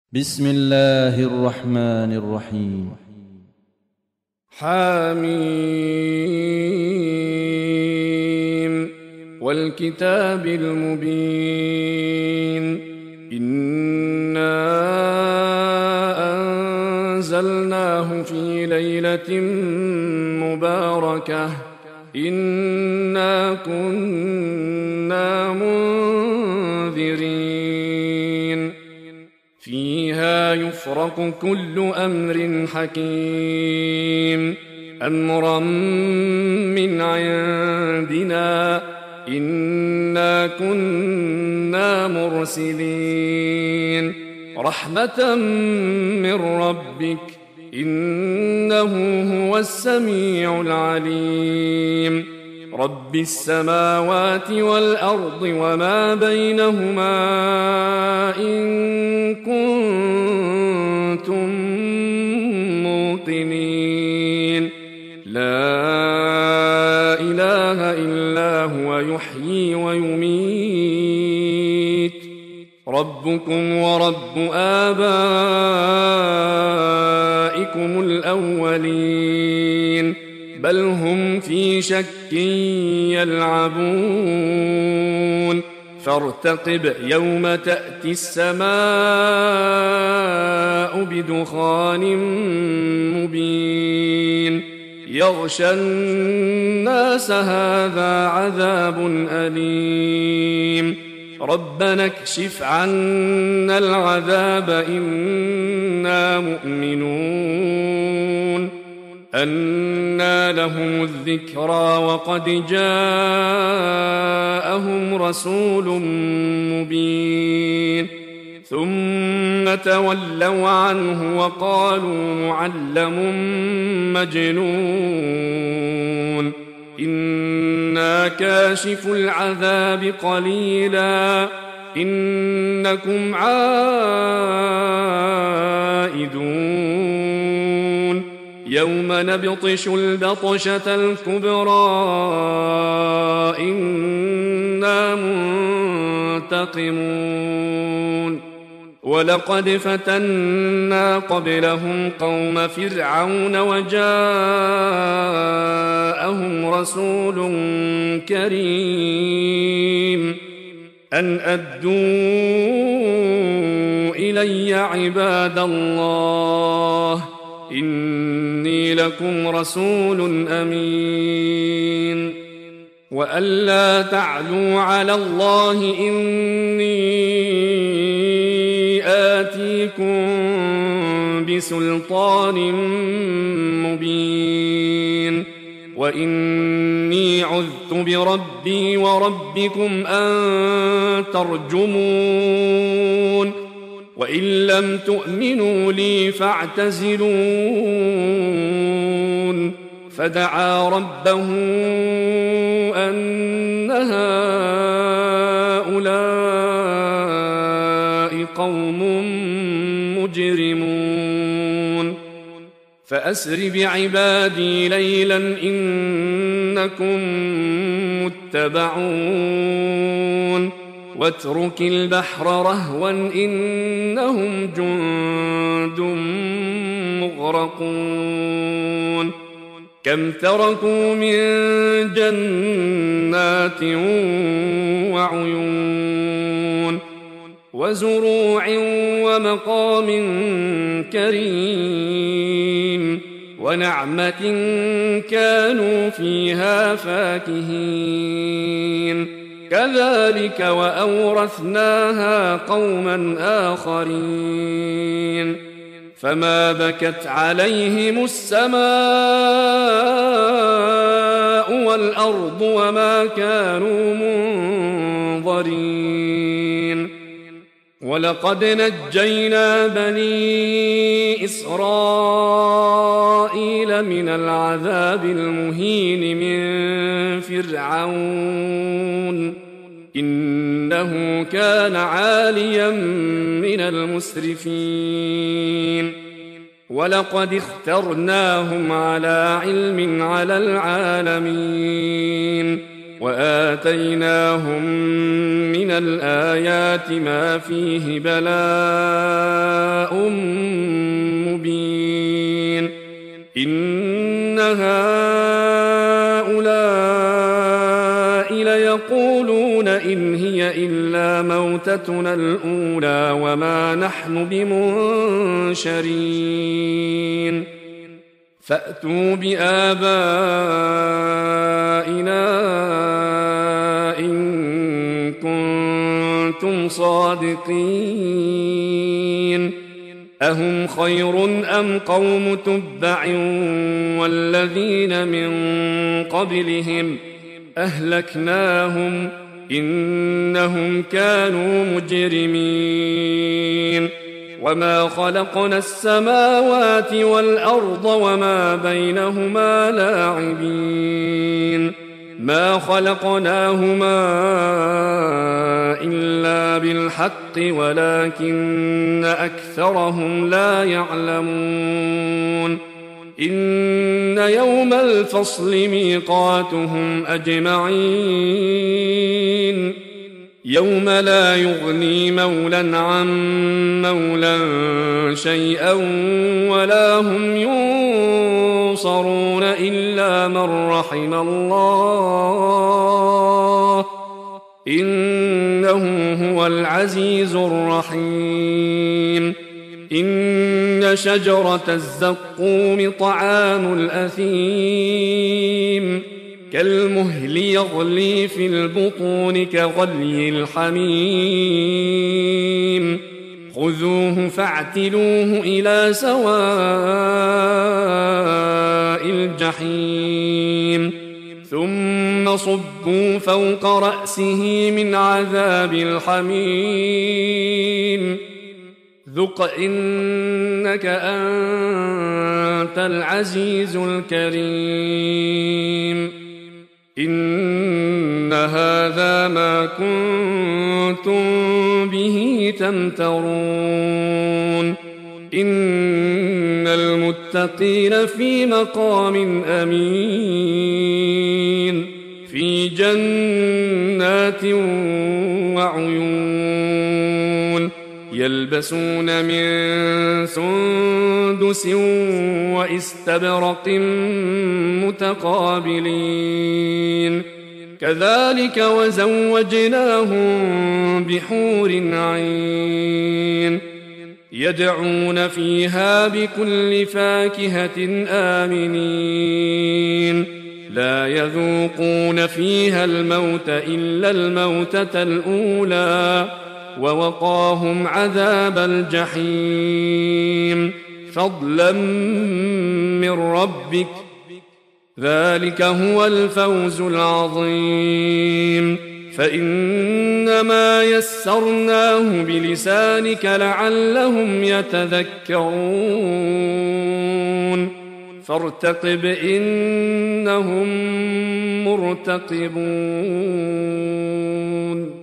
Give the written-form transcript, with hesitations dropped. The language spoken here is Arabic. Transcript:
بسم الله الرحمن الرحيم. حميم والكتاب المبين إنا أنزلناه في ليلة مباركة إنا كنا منذرين فيها يفرق كل أمر حكيم أمرا من عندنا إنا كنا مرسلين رحمة من ربك إنه هو السميع العليم رب السماوات والأرض وما بينهما إن كنتم موقنين لا إله إلا هو يحيي ويميت ربكم ورب آبائكم الأولين بل هم في شك يلعبون فارتقب يوم تأتي السماء بدخان مبين يغشى الناس هذا عذاب أليم ربنا اكشف عنا العذاب إنا مؤمنون أنى لهم الذكرى وقد جاءهم رسول مبين ثم تولوا عنه وقالوا معلم مجنون إنا كاشف العذاب قليلا إنكم عائدون يوم نبطش البطشة الكبرى إنا منتقمون ولقد فتنا قبلهم قوم فرعون وجاءهم رسول كريم أن أدوا إلي عباد الله إني لكم رسول أمين وألا تعلوا على الله إني آتيكم بسلطان مبين وإني عذت بربي وربكم أن ترجمون وإن لم تؤمنوا لي فاعتزلون فدعا ربه أن هؤلاء قوم مجرمون فأسر بعبادي ليلا إنكم متبعون واترك البحر رهوا إنهم جند مغرقون كم تركوا من جنات وعيون وزروع ومقام كريم ونعمة كانوا فيها فاكهين كذلك وأورثناها قوما آخرين فما بكت عليهم السماء والأرض وما كانوا منظرين ولقد نجينا بني إسرائيل من العذاب المهين من فرعون إنه كان عاليا من المسرفين ولقد اخترناهم على علم على العالمين وآتيناهم من الآيات ما فيه بلاء مبين إن هؤلاء ليقولون إن هي إلا موتتنا الأولى وما نحن بمنشرين فأتوا بآبائنا إن كنتم صادقين أهم خير أم قوم تبع والذين من قبلهم أهلكناهم إنهم كانوا مجرمين وما خلقنا السماوات والأرض وما بينهما لاعبين ما خلقناهما إلا بالحق ولكن أكثرهم لا يعلمون إن يوم الفصل ميقاتهم أجمعين يوم لا يغني مولى عن مولى شيئا ولا هم ينصرون إلا من رحم الله إنه هو العزيز الرحيم إن شجرة الزقوم طعام الأثيم كالمهل يغلي في البطون كغلي الحميم خذوه فاعتلوه إلى سواء الجحيم ثم صبوا فوق رأسه من عذاب الحميم ذق إنك أنت العزيز الكريم إن هذا ما كنتم به تمترون إن المتقين في مقام أمين في جنات وعيون يلبسون من سندس واستبرق متقابلين كذلك وزوجناهم بحور عين يدعون فيها بكل فاكهة آمنين لا يذوقون فيها الموت إلا الموتة الأولى ووقاهم عذاب الجحيم فضلا من ربك ذلك هو الفوز العظيم فإنما يسرناه بلسانك لعلهم يتذكرون فارتقب إنهم مرتقبون